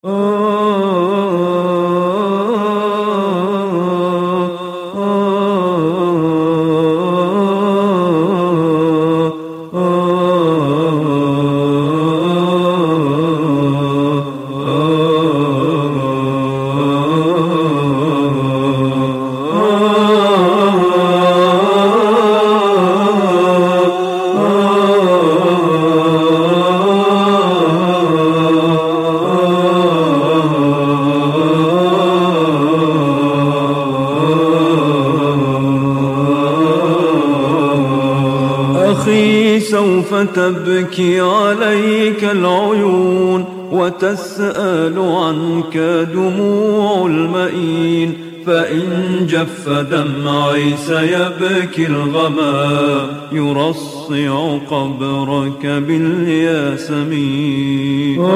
أخي سوف تبكي عليك العيون وتسأل عنك دموع المئين، فإن جف دمعي سيبكي الغمام يرصع قبرك بالياسمين.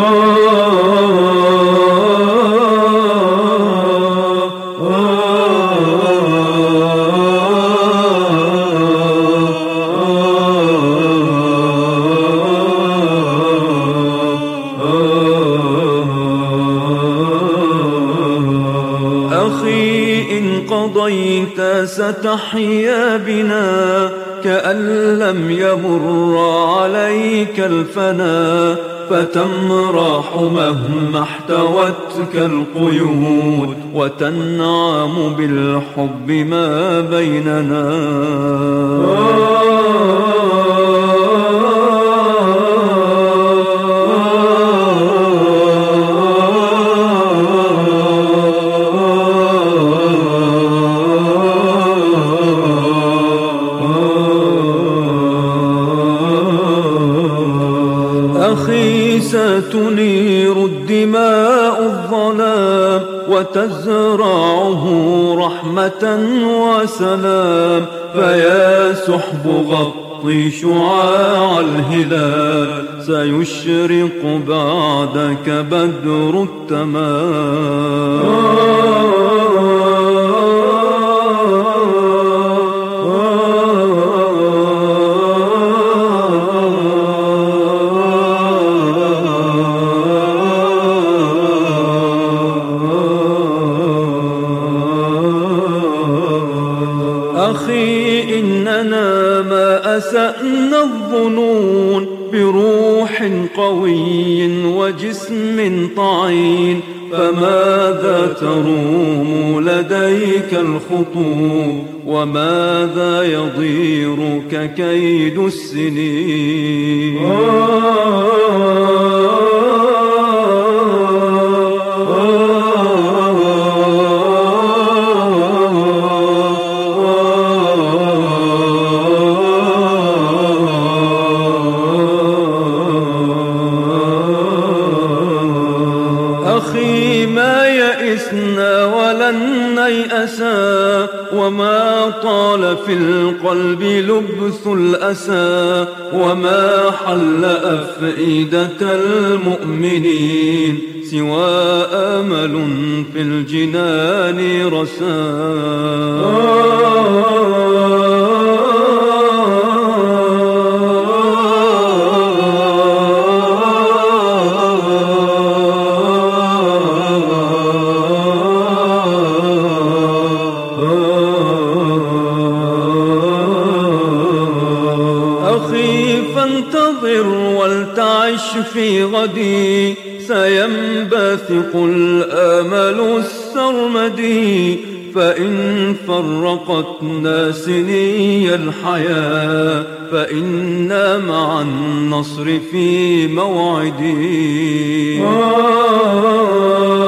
أخي إن قضيت ستحيا بنا كأن لم يمر عليك الفنا، فتمرح مهما احتوتك القيود وتنعم بالحب ما بيننا. أخي ستنير الدماء الظلام وتزرعه رحمة وسلام، فيا سحب غطي شعاع الهلال سيشرق بعدك بدر التمام. أخي إننا ما أسأنا الظنون بروح قوي وجسم طعين، فماذا تروم لديك الخطوب وماذا يضيرك كيد السنين. أخي ما يئسنا ولن نيأسا، وما طال في القلب لبث الأسى، وما حل أفئدة المؤمنين سوى آمل في الجنان رسا. أخي فانتظر ولتعش في غدي، سينبثق الآمل السرمدي، فإن فرقتنا سني الحياة فإنا مع النصر في موعدي.